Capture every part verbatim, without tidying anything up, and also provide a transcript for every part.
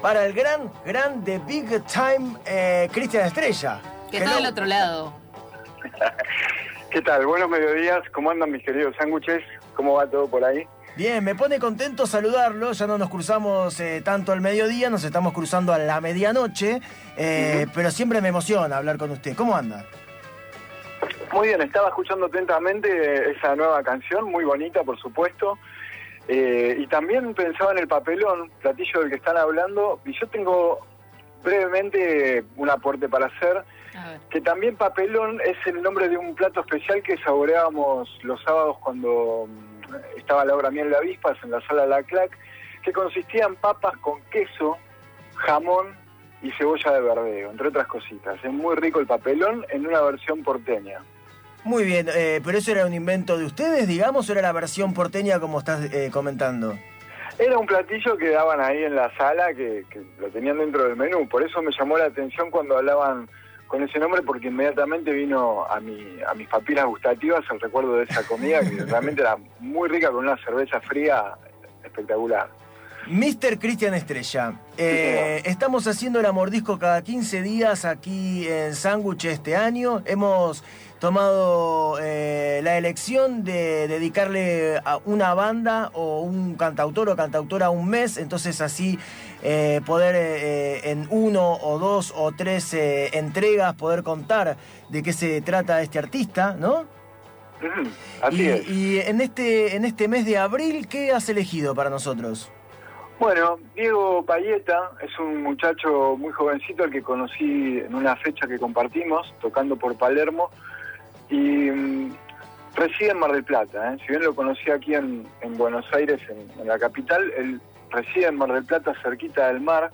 para el gran, gran The Big Time eh, Cristian Estrella. Que está del otro lado. ¿Qué tal? Buenos mediodías. ¿Cómo andan mis queridos sándwiches? ¿Cómo va todo por ahí? Bien, me pone contento saludarlo. Ya no nos cruzamos eh, tanto al mediodía, nos estamos cruzando a la medianoche, eh, uh-huh. pero siempre me emociona hablar con usted. ¿Cómo anda? Muy bien, estaba escuchando atentamente esa nueva canción, muy bonita por supuesto, eh, y también pensaba en el papelón, platillo del que están hablando, y yo tengo brevemente un aporte para hacer, que también papelón es el nombre de un plato especial que saboreábamos los sábados cuando estaba la obra Miel de Avispas en la sala La Clac, que consistía en papas con queso, jamón y cebolla de verdeo, entre otras cositas. Es muy rico el papelón en una versión porteña. Muy bien, eh, pero eso era un invento de ustedes, digamos, o era la versión porteña como estás eh, comentando? Era un platillo que daban ahí en la sala, que, que lo tenían dentro del menú. Por eso me llamó la atención cuando hablaban con ese nombre, porque inmediatamente vino a mi a mis papilas gustativas el recuerdo de esa comida, que realmente era muy rica con una cerveza fría espectacular. mister Cristian Estrella, eh, sí, estamos haciendo el Amordisco cada quince días aquí en Sándwich este año. Hemos tomado eh, la elección de dedicarle a una banda o un cantautor o cantautora un mes, entonces así eh, poder eh, en uno o dos o tres eh, entregas poder contar de qué se trata este artista, ¿no? Mm, así y, es. Y en este, en este mes de abril, ¿qué has elegido para nosotros? Bueno, Diego Payeta es un muchacho muy jovencito al que conocí en una fecha que compartimos, tocando por Palermo, y um, reside en Mar del Plata. ¿eh? Si bien lo conocí aquí en, en Buenos Aires, en, en la capital, él reside en Mar del Plata, cerquita del mar.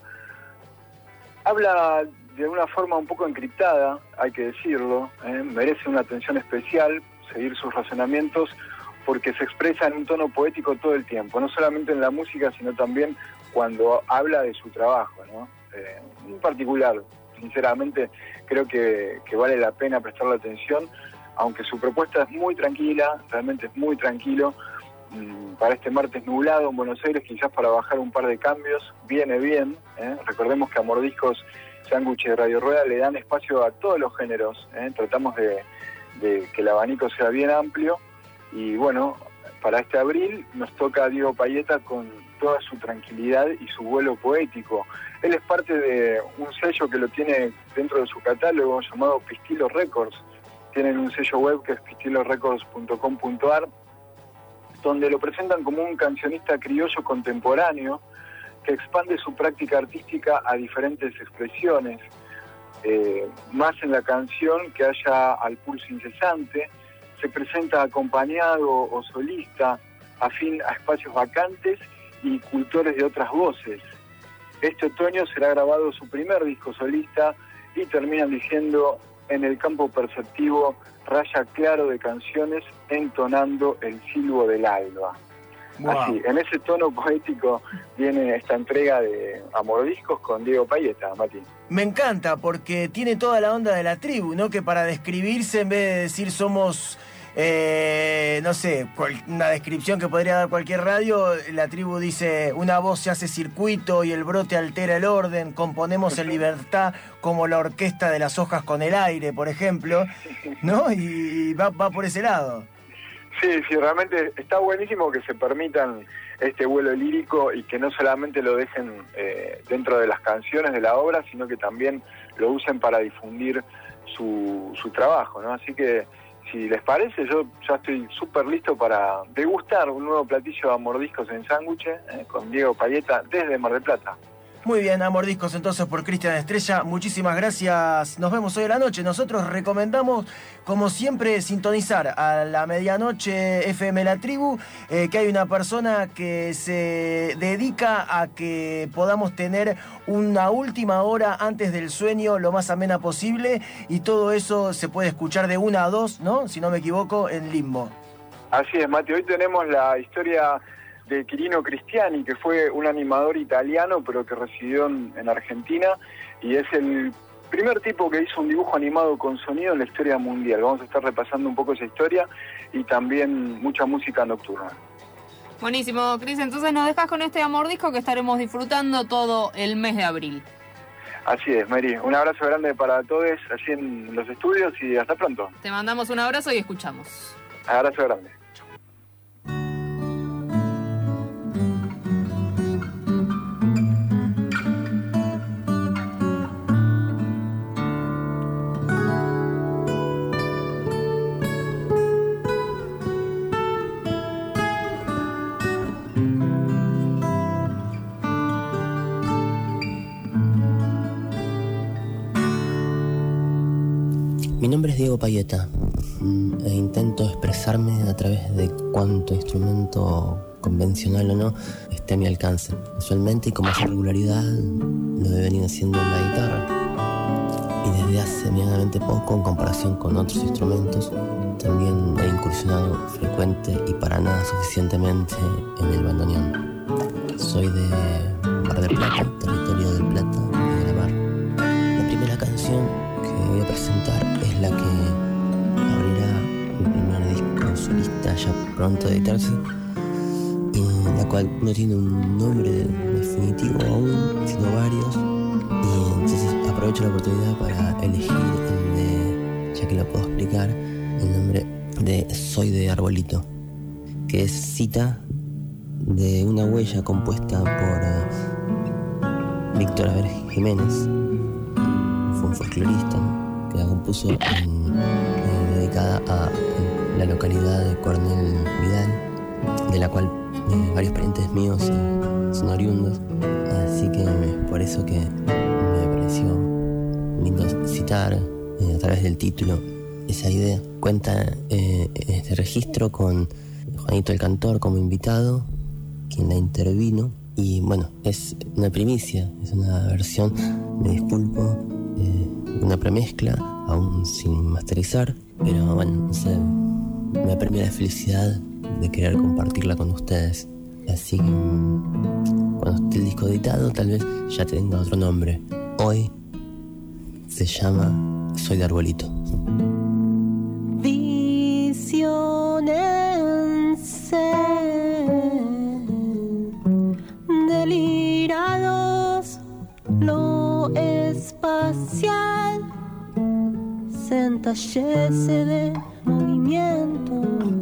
Habla de una forma un poco encriptada, hay que decirlo, ¿eh? merece una atención especial, seguir sus razonamientos, porque se expresa en un tono poético todo el tiempo, no solamente en la música, sino también cuando habla de su trabajo, ¿no? Eh, en particular, sinceramente, creo que, que vale la pena prestarle atención, aunque su propuesta es muy tranquila, realmente es muy tranquilo, mmm, para este martes nublado en Buenos Aires, quizás para bajar un par de cambios, viene bien, ¿eh? Recordemos que a Mordiscos, Sándwich y Radio Rueda le dan espacio a todos los géneros, ¿eh? Tratamos de, de que el abanico sea bien amplio. Y bueno, para este abril nos toca a Diego Payeta con toda su tranquilidad y su vuelo poético. Él es parte de un sello que lo tiene dentro de su catálogo llamado Pistilo Records. Tienen un sello web que es pistilo records punto com punto ar, donde lo presentan como un cancionista criollo contemporáneo que expande su práctica artística a diferentes expresiones. Eh, más en la canción que haya al pulso incesante, se presenta acompañado o solista, afín a espacios vacantes y cultores de otras voces. Este otoño será grabado su primer disco solista y terminan diciendo: en el campo perceptivo raya claro de canciones entonando el silbo del alba. Wow. Así, en ese tono poético viene esta entrega de Amordiscos con Diego Payeta, Mati. Me encanta porque tiene toda la onda de la tribu, ¿no? Que para describirse, en vez de decir somos, eh, no sé, cual, una descripción que podría dar cualquier radio, la tribu dice: una voz se hace circuito y el brote altera el orden, componemos en libertad como la orquesta de las hojas con el aire, por ejemplo, ¿no? Y, y va, va por ese lado. Sí, sí, realmente está buenísimo que se permitan este vuelo lírico y que no solamente lo dejen eh, dentro de las canciones de la obra, sino que también lo usen para difundir su, su trabajo, ¿no? Así que, si les parece, yo ya estoy súper listo para degustar un nuevo platillo de Amordiscos en Sándwich eh, con Diego Payeta desde Mar del Plata. Muy bien, Amordiscos entonces por Cristian Estrella, muchísimas gracias, nos vemos hoy a la noche. Nosotros recomendamos, como siempre, sintonizar a la medianoche F M La Tribu, eh, que hay una persona que se dedica a que podamos tener una última hora antes del sueño lo más amena posible, y todo eso se puede escuchar de una a dos, ¿no? Si no me equivoco, en Limbo. Así es, Mati, hoy tenemos la historia de Quirino Cristiani, que fue un animador italiano, pero que residió en, en Argentina, y es el primer tipo que hizo un dibujo animado con sonido en la historia mundial. Vamos a estar repasando un poco esa historia y también mucha música nocturna. Buenísimo, Cris. Entonces nos dejas con este Amor Disco que estaremos disfrutando todo el mes de abril. Así es, Mary. Un abrazo grande para todos allí en los estudios y hasta pronto. Te mandamos un abrazo y escuchamos. Abrazo grande. Mi nombre es Diego Payeta e intento expresarme a través de cuánto instrumento convencional o no esté a mi alcance. Usualmente y con mayor regularidad lo he venido haciendo en la guitarra y desde hace medianamente poco en comparación con otros instrumentos también he incursionado frecuente y para nada suficientemente en el bandoneón. Soy de Mar del Plata, territorio del Plata y de la Mar. La primera canción que voy a presentar es la que abrirá mi primer disco solista ya pronto a editarse, y la cual no tiene un nombre definitivo aún, sino varios, y entonces aprovecho la oportunidad para elegir el de, ya que lo puedo explicar, el nombre de Soy de Arbolito, que es cita de una huella compuesta por uh, Víctor Aber Jiménez. Fue un folclorista, ¿no?, que la compuso en, eh, dedicada a en la localidad de Coronel Vidal, de la cual eh, varios parientes míos eh, son oriundos, así que es por eso que me pareció lindo citar eh, a través del título esa idea. Cuenta eh, este registro con Juanito el Cantor como invitado, quien la intervino, y bueno, es una primicia, es una versión, me disculpo, eh, una premezcla, aún sin masterizar, pero bueno, no sé, me apremia la felicidad de querer compartirla con ustedes. Así que cuando esté el disco editado, tal vez ya tenga otro nombre. Hoy se llama Soy de Arbolito. Visionense, delirados, lo espacial se entallece de movimiento,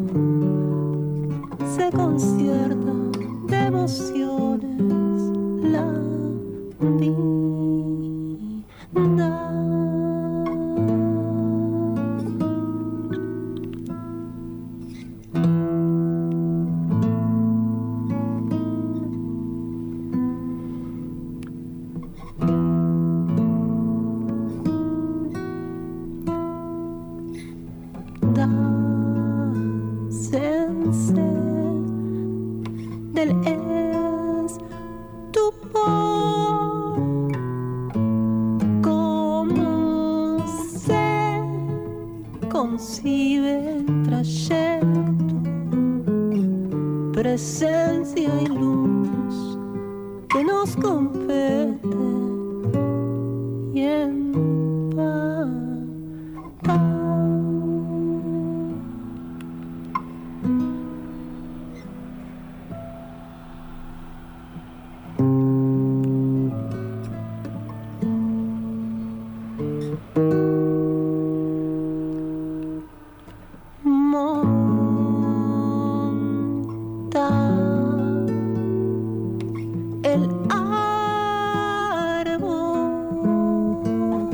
se concierta de emociones la vida. Del estupor, cómo se concibe el trayecto, presencia y luz que nos compete, y en paz, paz. El árbol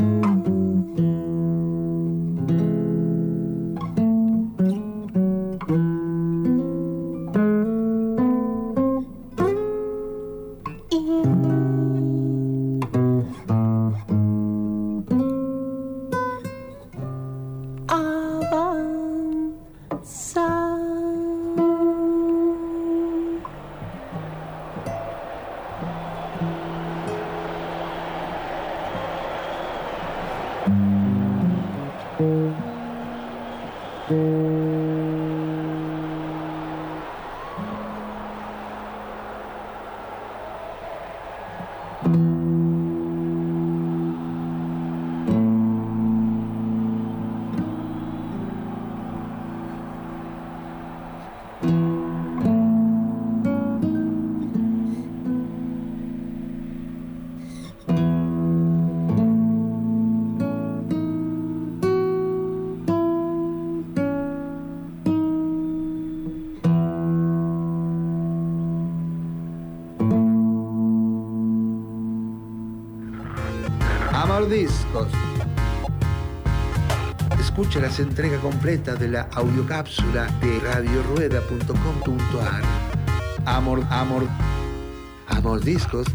Mordiscos. Escucha las entregas completas de la audiocápsula de radio rueda punto com punto a r. Amor, amor, amor discos.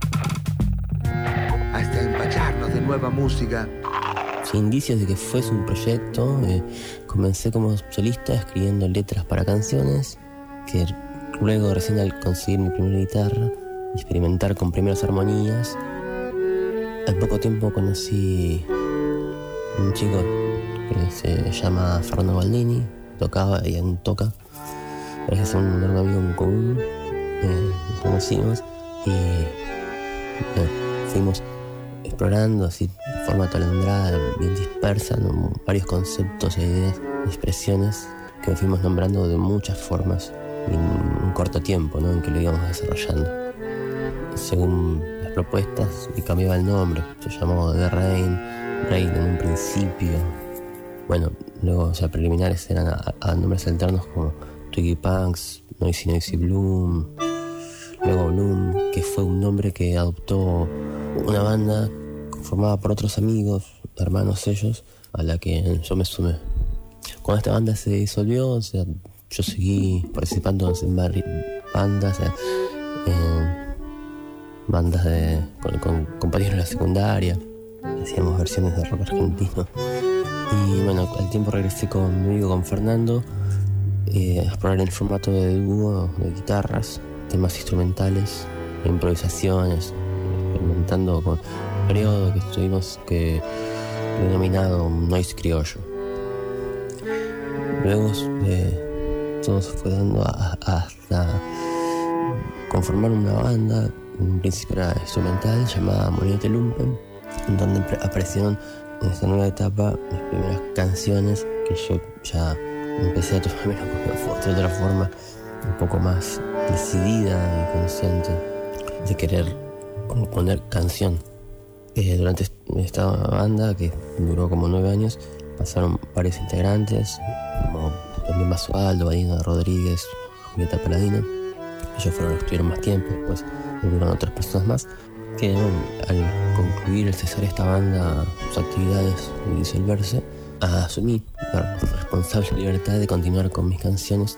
Hasta empacharnos de nueva música. Sin indicios de que fuese un proyecto, eh, comencé como solista escribiendo letras para canciones, que luego recién al conseguir mi primera guitarra y experimentar con primeras armonías, al poco tiempo conocí a un chico que se llama Fernando Baldini, tocaba y aún toca. Es un gran amigo en común, eh, nos conocimos y eh, fuimos explorando así de forma talandrada, bien dispersa, ¿no? Varios conceptos e ideas, expresiones que fuimos nombrando de muchas formas en un corto tiempo, ¿no?, en que lo íbamos desarrollando. Según las propuestas, y cambiaba el nombre, se llamó The Rain, Rain en un principio. Bueno, luego, o sea, preliminares eran a, a nombres alternos como Twiggy Punks, Noisy Noisy Bloom, luego Bloom, que fue un nombre que adoptó una banda conformada por otros amigos, hermanos ellos, a la que yo me sumé. Cuando esta banda se disolvió, o sea, yo seguí participando en varias bandas, en bandas de, con, con compañeros de la secundaria, hacíamos versiones de rock argentino. Y bueno, al tiempo regresé conmigo, con Fernando, eh, a explorar el formato de dúo, de guitarras, temas instrumentales, improvisaciones, experimentando con un periodo que estuvimos que denominado noise criollo. Luego eh, todo se fue dando a, a, hasta conformar una banda, en un principio era instrumental, llamada Monete Lumpen, en donde aparecieron en esta nueva etapa mis primeras canciones, que yo ya empecé a tomarme de otra forma, un poco más decidida y consciente de querer componer canción. Eh, durante esta banda, que duró como nueve años, pasaron varios integrantes, como también Basualdo, Badino Rodríguez, Julieta Paladino. Ellos fueron los que estuvieron más tiempo, después hubieron otras personas más que, bueno, al concluir el cesar esta banda, sus actividades y disolverse, asumí la responsable libertad de continuar con mis canciones,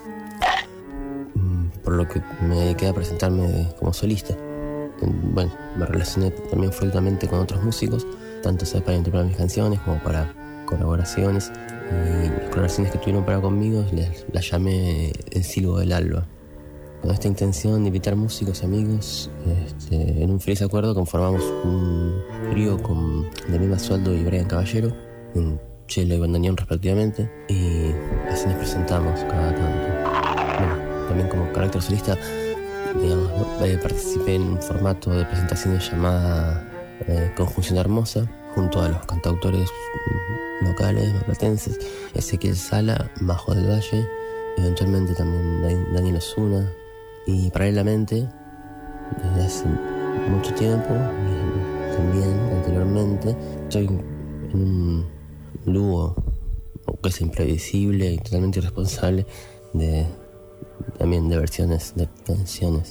por lo que me dediqué a presentarme como solista. Bueno, me relacioné también fuertemente con otros músicos, tanto sea para interpretar mis canciones como para colaboraciones, y las colaboraciones que tuvieron para conmigo les, las llamé El Silbo del Alba, con esta intención de invitar músicos y amigos. Este, en un feliz acuerdo conformamos un trío con Daniel Basualdo y Brian Caballero, un cello y bandoneón respectivamente, y así nos presentamos cada tanto. Bueno, también como carácter solista, digamos, ¿no? eh, participé en un formato de presentaciones llamada eh, Conjunción Hermosa, junto a los cantautores locales marplatenses Ezequiel Sala, Majo del Valle, eventualmente también Daniel Osuna, y paralelamente, desde hace mucho tiempo, y también anteriormente, estoy en un dúo que es imprevisible y totalmente irresponsable de también de versiones de canciones.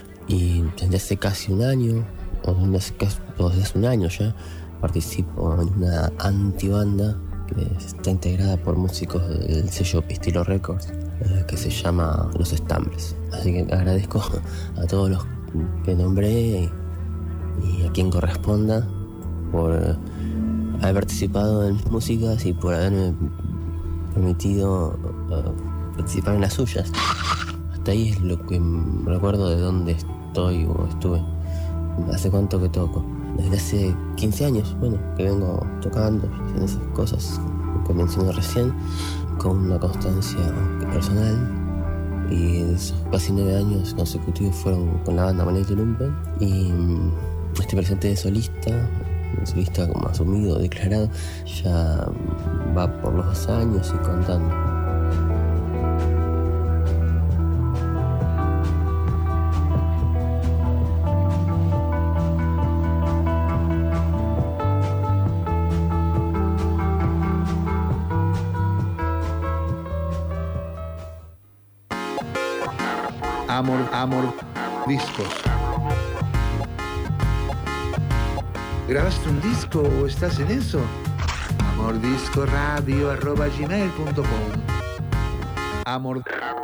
Y desde hace casi un año, o desde hace, casi, o desde hace un año ya, participo en una antibanda que está integrada por músicos del sello Pistilo Records, eh, que se llama Los Estambres. Así que agradezco a todos los que nombré y, y a quien corresponda por eh, haber participado en mis músicas y por haberme permitido uh, participar en las suyas. Hasta ahí es lo que recuerdo de dónde estoy o estuve. ¿Hace cuánto que toco? Desde hace quince años, bueno, que vengo tocando, haciendo esas cosas que mencioné recién, con una constancia personal. Y esos casi nueve años consecutivos fueron con la banda Monete Lumpen. Y este presente de solista, un solista como asumido, declarado, ya va por los dos años y contando. Amor, amor, discos. ¿Grabaste un disco o estás en eso? amordiscoradio arroba gmail punto com Amor...